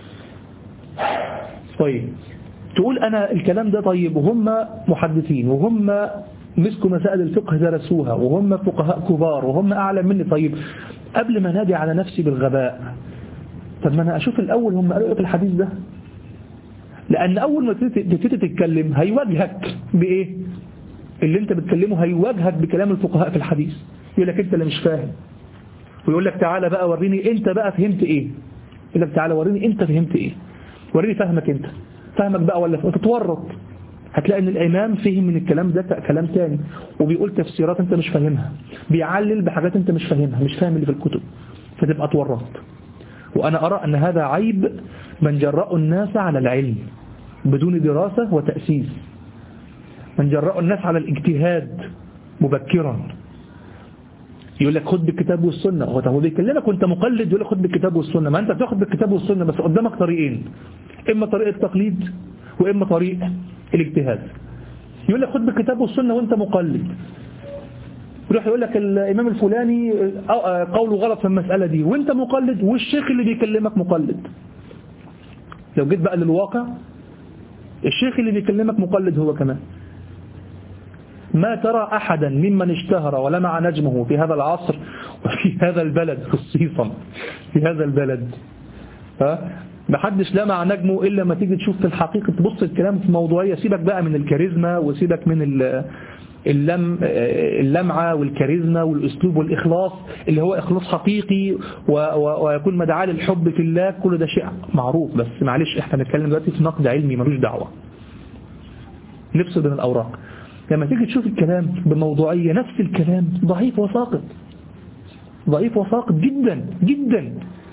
طيب تقول انا الكلام ده طيب، وهم محدثين وهم مسكوا مسائل الفقه درسوها وهم فقهاء كبار وهم اعلم مني. طيب قبل ما نادي على نفسي بالغباء، طب ما أنا أشوف الأول هم قالوا في الحديث ده. لأن أول ما تبتدي تتكلم هيواجهك بإيه؟ اللي أنت بتكلمه هيواجهك بكلام الفقهاء في الحديث. يقول لك أنت اللي مش فاهم، ويقول لك تعالى بقى وريني أنت بقى فهمت إيه. يقول لك تعالى وريني أنت فهمت إيه، وريني فهمك أنت فهمك بقى ولا تتورط. هتلاقي أن الإمام فهم من الكلام ده كلام تاني، وبيقول تفسيرات أنت مش فاهمها، بيعلل بحاجات أنت مش فاهمها، مش فاهم اللي في الكتب، فتبقى تورط. وأنا أرى أن هذا عيب من جرأوا الناس على العلم بدون دراسة وتأسيس، من جرأوا الناس على الاجتهاد مبكرا. يقول لك خد بالكتاب والسنة، هو بيكلمك وانت مقلد يقول لك خد بالكتاب والسنة. ما انت بتاخد بالكتاب والسنة بس قدامك طريقين، اما طريق التقليد واما طريق الاجتهاد. يقول لك خد بالكتاب والسنة وانت مقلد، يروح يقول لك الإمام الفلاني قوله غلط في المسألة دي وانت مقلد، والشيخ اللي بيكلمك مقلد. لو جيت بقى للواقع الشيخ اللي بيكلمك مقلد هو كمان. ما ترى أحدا ممن اشتهر ولمع نجمه في هذا العصر وفي هذا البلد خصيصا في هذا البلد، ها محدش لمع نجمه إلا ما تيجي تشوف في الحقيقة تبص الكلام في موضوعية. سيبك بقى من الكاريزما وسيبك من اللم اللمعة والكاريزما والأسلوب والإخلاص اللي هو إخلاص حقيقي ويكون مدعاة للحب في الله. كل ده شيء معروف، بس معلش احنا نتكلم دلوقتي في نقد علمي ملوش دعوة. نفصل بين الأوراق. لما تيجي تشوف الكلام بموضوعية نفس الكلام ضعيف وساقط، ضعيف وساقط جدا جدا،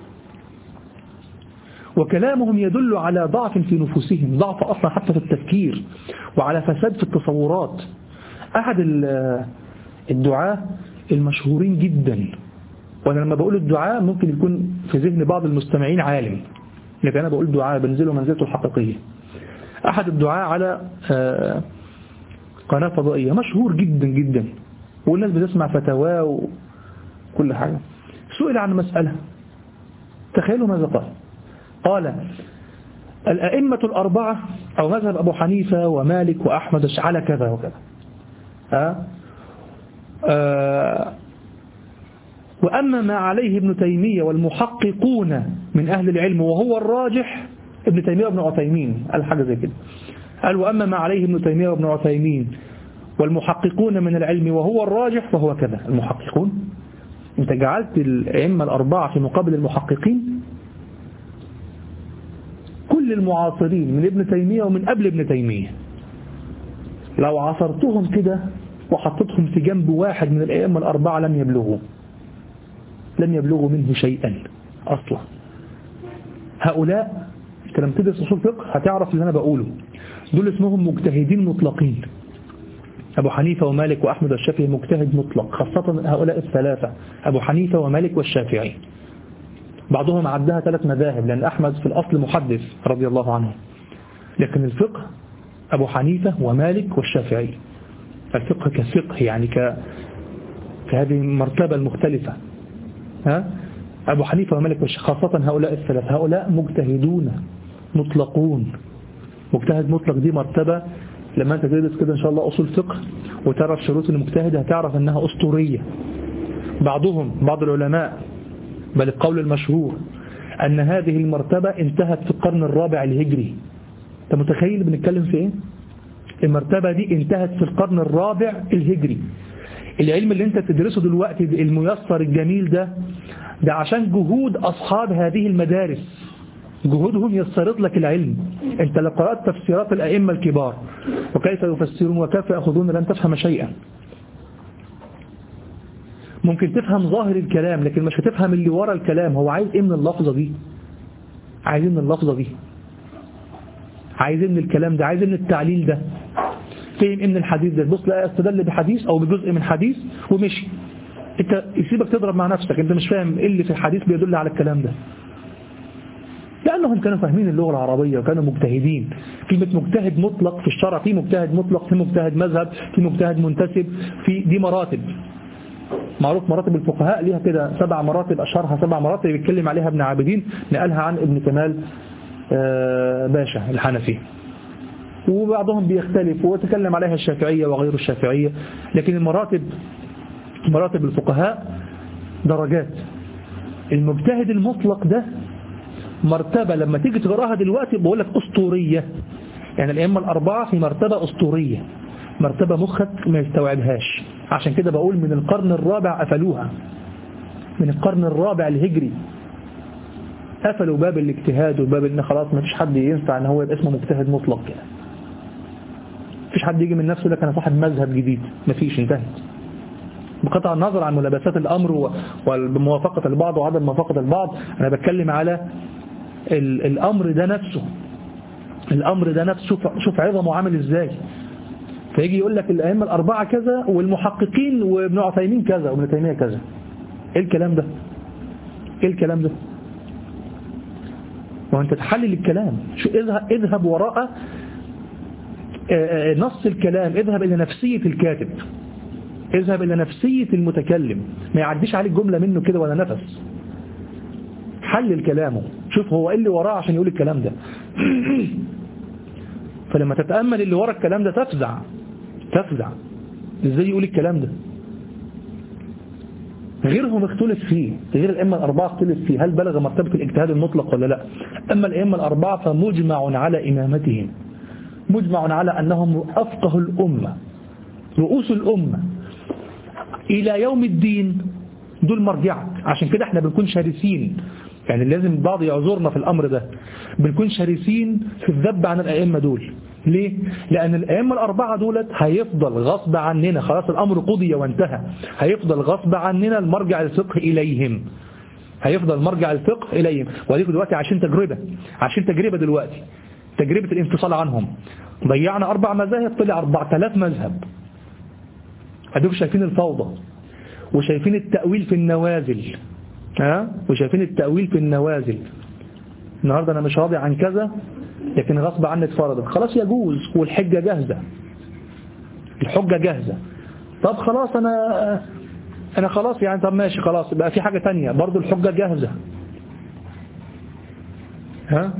وكلامهم يدل على ضعف في نفوسهم، ضعف أصلا حتى في التفكير، وعلى فساد في التصورات. أحد الدعاة المشهورين جدا، وأنا لما بقول الدعاء ممكن يكون في ذهن بعض المستمعين عالم، لكن أنا بقول دعاء بنزله منزلته الحقيقية. أحد الدعاء على قناة فضائية مشهور جدا جدا والناس بتسمع فتاواه وكل حاجة، سئل عن مسألة، تخيلوا ماذا قال. قال الأئمة الأربعة أو مذهب أبو حنيفة ومالك وأحمد على كذا وكذا، أه؟ أه وأما ما عليه ابن تيمية والمحققون من أهل العلم وهو الراجح، ابن تيمية وابن عثيمين قال حاجة زي كده، قال وأما ما عليه ابن تيمية وابن عثيمين والمحققون من العلم وهو الراجح فهو كذا. المحققون، انت جعلت الأئمة الأربعة في مقابل المحققين. كل كل المعاصرين من ابن تيمية ومن قبل ابن تيمية لو عصرتهم كده وحطتهم في جنب واحد من الأئمة الأربعة لم يبلغوا لم يبلغوا منه شيئا أصلا. هؤلاء لما تدرس أصول فقه هتعرف اللي أنا بقوله، دول اسمهم مجتهدين مطلقين. أبو حنيفة ومالك وأحمد والشافعي مجتهد مطلق، خاصة هؤلاء الثلاثة أبو حنيفة ومالك والشافعي. بعضهم عدها ثلاث مذاهب لأن أحمد في الأصل محدث رضي الله عنه، لكن الفقه أبو حنيفة ومالك والشافعي. الفقه كفقه يعني ك في هذه المرتبة المختلفة. ها؟ أبو حنيفة ومالك والشافعي خاصة هؤلاء الثلاثة، هؤلاء مجتهدون مطلقون. مجتهد مطلق دي مرتبة لما أنت تدرس كده إن شاء الله أصول فقه وتعرف شروط المجتهد هتعرف أنها أسطورية. بعضهم بعض العلماء بل القول المشهور أن هذه المرتبة انتهت في القرن الرابع الهجري. أنت متخيل بنتكلم في إيه؟ المرتبة دي انتهت في القرن الرابع الهجري. العلم اللي أنت تدرسه دلوقتي الميسر الجميل ده ده عشان جهود أصحاب هذه المدارس، جهودهم يسرط لك العلم. أنت لو قرأت تفسيرات الأئمة الكبار وكيف يفسرون وكيف يأخذون لن تفهم شيئا. ممكن تفهم ظاهر الكلام لكن مش هتفهم اللي ورا الكلام. هو عايز ايه من اللفظة دي؟ عايز ايه من اللفظة دي؟ عايز ايه من الكلام ده؟ عايز ايه من التعليل ده؟ فهم ايه من الحديث ده؟ بص لا استدل بحديث او بجزء من حديث ومشي. انت يسيبك تضرب مع نفسك، انت مش فاهم ايه اللي في الحديث بيدل على الكلام ده. لأنهم كانوا فاهمين اللغة العربية وكانوا مجتهدين. كلمة مجتهد مطلق في الشرع، في مجتهد مطلق، في مجتهد مذهب، في مجتهد منتسب، في دي مراتب معروف. مراتب الفقهاء ليها كده سبع مراتب، أشهرها سبع مراتب بيتكلم عليها ابن عابدين، نقلها عن ابن كمال باشا الحنفي، وبعضهم بيختلف وتكلم عليها الشافعية وغير الشافعية. لكن المراتب مراتب الفقهاء درجات. المجتهد المطلق ده مرتبة لما تيجي تقراها دلوقتي بقول لك أسطورية. يعني الأئمة الأربعة في مرتبة أسطورية، مرتبة مخك ما يستوعبهاش. عشان كده بقول من القرن الرابع قفلوها، من القرن الرابع الهجري قفلوا باب الاجتهاد وباب ان خلاص ما فيش حد ينفع ان هو يبقى اسمه مجتهد مطلق كده. ما فيش حد يجي من نفسه لك انا صاحب مذهب جديد، ما فيش، انتهت. بقطع النظر عن ملابسات الأمر وموافقة البعض وعدم موافقة البعض، أنا بتكلم على الأمر ده نفسه. الأمر ده نفسه شوف, شوف عظمه عامل إزاي. فيجي يقول لك الأئمة الأربعة كذا والمحققين وابن عثيمين كذا وابن تيمية كذا. إيه الكلام ده؟ إيه الكلام ده؟ وأنت تحلل الكلام، شو اذهب, اذهب وراء نص الكلام، اذهب إلى نفسية الكاتب، اذهب إلى نفسية المتكلم، ما يعديش عليك جملة منه كده ولا نفس. حلل كلامه، شوف هو ايه اللي وراه عشان يقول الكلام ده. فلما تتأمل اللي ورا الكلام ده تفزع تفزع ازاي يقول الكلام ده. غيرهم اختلف فيه، غير الأئمة الأربعة اختلف فيه هل بلغ مرتبة الاجتهاد المطلق ولا لا. أما الأئمة الأربعة فمجمع على إمامتهم، مجمع على أنهم أفقه الأمة، رؤوس الأمة إلى يوم الدين، دول مرجعة. عشان كده احنا بنكون شرسين، يعني لازم بعض يعذرنا في الأمر ده، بنكون شرسين في الذب عن الأئمة دول. ليه؟ لأن الأئمة الأربعة دولت هيفضل غصب عننا، خلاص الأمر قضي وانتهى، هيفضل غصب عننا المرجع الفقه إليهم، هيفضل مرجع الفقه إليهم. وليكن دلوقتي عشان تجربة عشان تجربة دلوقتي تجربة الانفصال عنهم، ضيعنا أربع مذاهب طلع أربعة آلاف مذهب. هدوك شايفين الفوضى وشايفين التأويل في النوازل، ها وشايفين التأويل في النوازل. النهاردة أنا مش راضي عن كذا لكن غصب عني اتفرضت، خلاص يجوز، والحجة جاهزة، الحجة جاهزة. طب خلاص أنا أنا خلاص يعني طب ماشي خلاص بقى في حاجة تانية برضو الحجة جاهزة، ها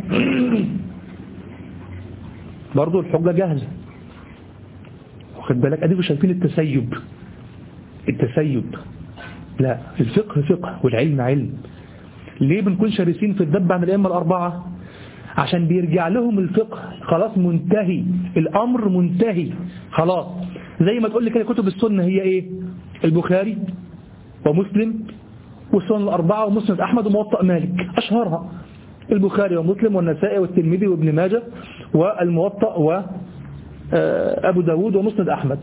برضو الحجة جاهزة. واخد بالك؟ أديكوا شايفين التسيب التسيب لا، الفقه فقه والعلم علم. ليه بنكون شرسين في الذب عن الأئمة الأربعة؟ عشان بيرجع لهم الفقه خلاص منتهي، الأمر منتهي خلاص. زي ما تقول لي كده كتب السنة هي ايه؟ البخاري ومسلم والسنن الأربعة ومسند أحمد وموطأ مالك، أشهرها. البخاري ومسلم والنسائي والترمذي وابن ماجه والموطأ وأبو داود ومسند أحمد.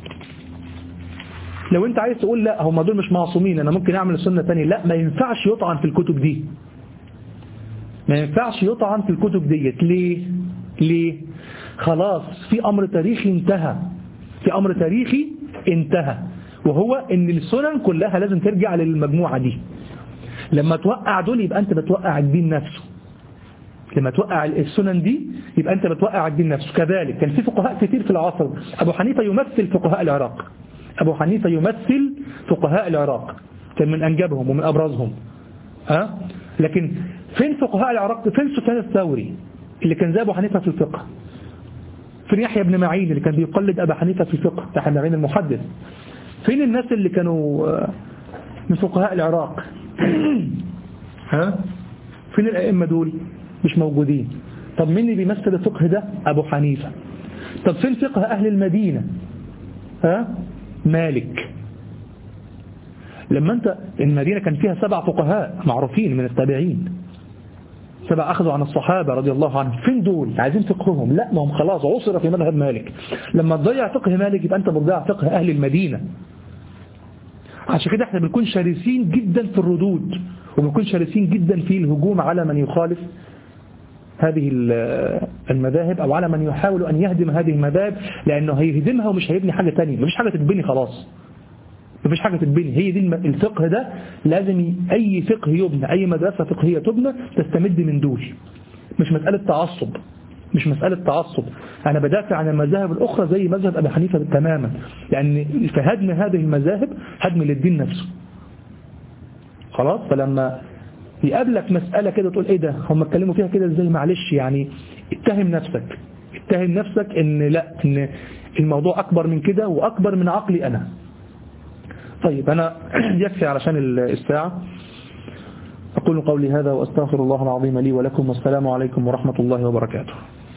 لو انت عايز تقول لا هم دول مش معصومين انا ممكن اعمل السنة تانية، لا ما ينفعش يطعن في الكتب دي، ما ينفعش يطعن في الكتب ديت. ليه ليه خلاص في امر تاريخي انتهى، في امر تاريخي انتهى، وهو ان السنن كلها لازم ترجع للمجموعة دي. لما توقع دول يبقى انت بتوقع الدين نفسه، لما توقع السنن دي يبقى انت بتوقع الدين نفسه. كذلك كان في فقهاء كتير في العصر، ابو حنيفة يمثل فقهاء العراق، أبو حنيفة يمثل فقهاء العراق، كان من أنجبهم ومن أبرزهم. ها؟ لكن فين فقهاء العراق؟ فين سفيان الثوري اللي كان زي أبو حنيفة في الفقه؟ فين يحيى بن معين اللي كان بيقلد أبو حنيفة في الفقه، يحيى بن معين المحدث؟ فين الناس اللي كانوا من فقهاء العراق؟ ها؟ فين الأئمة دول؟ مش موجودين. طب مين اللي بيمثل الفقه ده؟ أبو حنيفة. طب فين فقه أهل المدينة؟ ها؟ مالك. لما انت المدينة كان فيها سبع فقهاء معروفين من التابعين، سبع أخذوا عن الصحابة رضي الله عنهم، فين دول؟ عايزين فقههم؟ لا ما هم خلاص عصر في مذهب مالك. لما تضيع فقه مالك يبقى انت بتضيع فقه أهل المدينة. عشان كده احنا بنكون شرسين جدا في الردود، وبنكون شرسين جدا في الهجوم على من يخالف هذه المذاهب أو على من يحاول أن يهدم هذه المذاهب، لأنه هيهدمها ومش هيبني حاجة تانية، مفيش حاجة تتبني خلاص، مفيش حاجة تتبني. هي دي الفقه ده لازم أي فقه يبنى، أي مدرسة فقهية تبنى تستمد من دول، مش مسألة تعصب، مش مسألة تعصب. أنا بدافع عن المذاهب الأخرى زي مذهب أبي حنيفة تماما، لأن في هدم هذه المذاهب هدم للدين نفسه. خلاص. فلما يقابلك مسألة كده تقول ايه ده هم اتكلموا فيها كده ازاي، معلش يعني اتهم نفسك، اتهم نفسك ان لا ان الموضوع اكبر من كده واكبر من عقلي انا. طيب انا يكفي علشان الساعة. اقول قولي هذا واستغفر الله العظيم لي ولكم، والسلام عليكم ورحمة الله وبركاته.